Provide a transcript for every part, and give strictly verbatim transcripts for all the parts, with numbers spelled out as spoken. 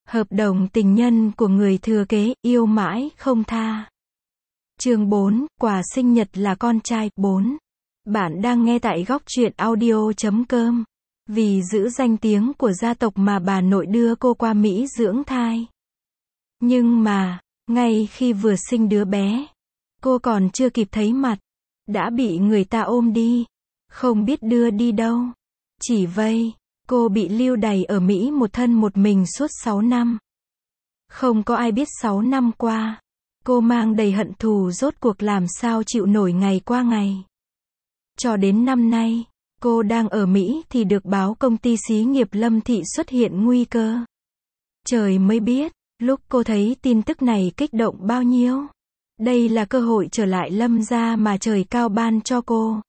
Hợp đồng tình nhân của người thừa kế, yêu mãi không tha. Chương bốn, quà sinh nhật là con trai. bốn. Bạn đang nghe tại góc truyện audio chấm com. Vì giữ danh tiếng của gia tộc mà bà nội đưa cô qua Mỹ dưỡng thai. Nhưng mà, ngay khi vừa sinh đứa bé, cô còn chưa kịp thấy mặt, đã bị người ta ôm đi, không biết đưa đi đâu. Chỉ vây, cô bị lưu đày ở Mỹ một thân một mình suốt sáu năm. Không có ai biết sáu năm qua, cô mang đầy hận thù rốt cuộc làm sao chịu nổi ngày qua ngày. Cho đến năm nay, cô đang ở Mỹ thì được báo công ty xí nghiệp Lâm Thị xuất hiện nguy cơ. Trời mới biết, lúc cô thấy tin tức này kích động bao nhiêu. Đây là cơ hội trở lại Lâm gia mà trời cao ban cho cô.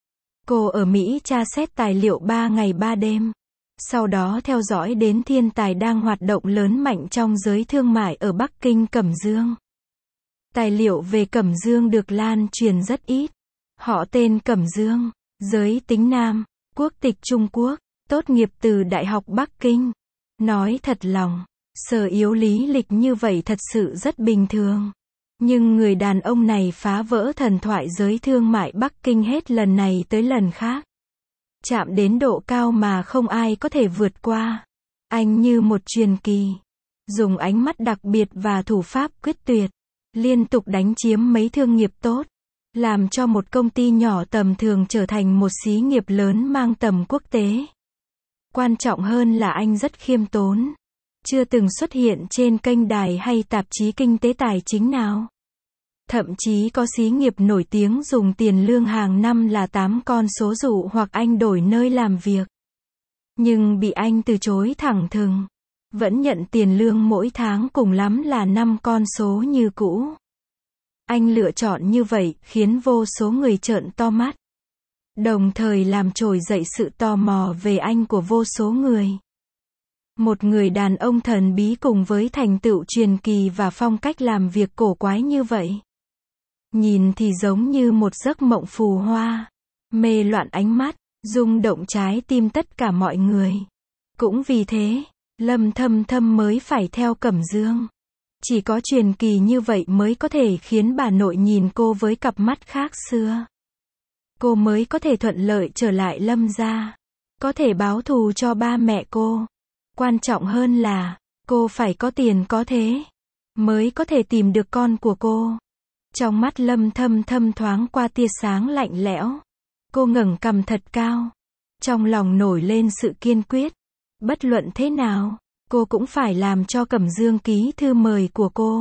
Cô ở Mỹ tra xét tài liệu ba ngày ba đêm. Sau đó theo dõi đến thiên tài đang hoạt động lớn mạnh trong giới thương mại ở Bắc Kinh Cẩm Dương. Tài liệu về Cẩm Dương được lan truyền rất ít. Họ tên Cẩm Dương, giới tính nam, quốc tịch Trung Quốc, tốt nghiệp từ Đại học Bắc Kinh. Nói thật lòng, sở yếu lý lịch như vậy thật sự rất bình thường. Nhưng người đàn ông này phá vỡ thần thoại giới thương mại Bắc Kinh hết lần này tới lần khác. Chạm đến độ cao mà không ai có thể vượt qua. Anh như một truyền kỳ. Dùng ánh mắt đặc biệt và thủ pháp quyết tuyệt. Liên tục đánh chiếm mấy thương nghiệp tốt. Làm cho một công ty nhỏ tầm thường trở thành một xí nghiệp lớn mang tầm quốc tế. Quan trọng hơn là anh rất khiêm tốn. Chưa từng xuất hiện trên kênh đài hay tạp chí kinh tế tài chính nào. Thậm chí có xí nghiệp nổi tiếng dùng tiền lương hàng năm là tám con số dụ hoặc anh đổi nơi làm việc. Nhưng bị anh từ chối thẳng thừng. Vẫn nhận tiền lương mỗi tháng cùng lắm là năm con số như cũ. Anh lựa chọn như vậy khiến vô số người trợn to mắt. Đồng thời làm trồi dậy sự tò mò về anh của vô số người. Một người đàn ông thần bí cùng với thành tựu truyền kỳ và phong cách làm việc cổ quái như vậy. Nhìn thì giống như một giấc mộng phù hoa, mê loạn ánh mắt, rung động trái tim tất cả mọi người. Cũng vì thế, Lâm Thâm Thâm mới phải theo Cẩm Dương. Chỉ có truyền kỳ như vậy mới có thể khiến bà nội nhìn cô với cặp mắt khác xưa. Cô mới có thể thuận lợi trở lại Lâm gia, có thể báo thù cho ba mẹ cô. Quan trọng hơn là, cô phải có tiền có thế, mới có thể tìm được con của cô. Trong mắt Lâm Thâm Thâm thoáng qua tia sáng lạnh lẽo. Cô ngẩng cằm thật cao. Trong lòng nổi lên sự kiên quyết. Bất luận thế nào, cô cũng phải làm cho Cẩm Dương ký thư mời của cô.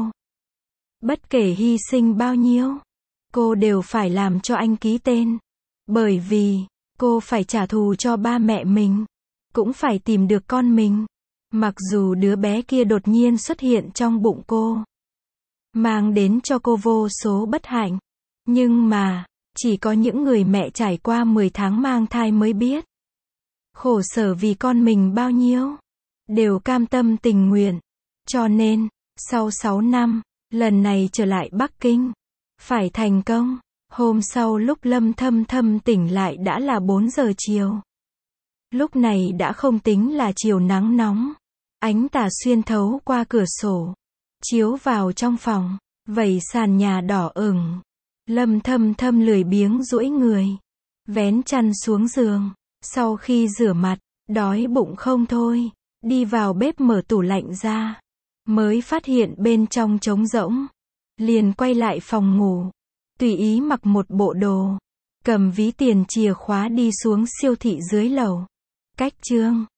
Bất kể hy sinh bao nhiêu, cô đều phải làm cho anh ký tên. Bởi vì, cô phải trả thù cho ba mẹ mình. Cũng phải tìm được con mình. Mặc dù đứa bé kia đột nhiên xuất hiện trong bụng cô. Mang đến cho cô vô số bất hạnh. Nhưng mà, chỉ có những người mẹ trải qua mười tháng mang thai mới biết. Khổ sở vì con mình bao nhiêu. Đều cam tâm tình nguyện. Cho nên, sau sáu năm, lần này trở lại Bắc Kinh. Phải thành công. Hôm sau lúc Lâm Thâm Thâm tỉnh lại đã là bốn giờ chiều. Lúc này đã không tính là chiều nắng nóng. Ánh tà xuyên thấu qua cửa sổ. Chiếu vào trong phòng, vẩy sàn nhà đỏ ửng. Lâm Thâm Thâm lười biếng duỗi người, vén chăn xuống giường. Sau khi rửa mặt, đói bụng không thôi, đi vào bếp mở tủ lạnh ra, mới phát hiện bên trong trống rỗng. Liền quay lại phòng ngủ, tùy ý mặc một bộ đồ, cầm ví tiền chìa khóa đi xuống siêu thị dưới lầu. Cách chương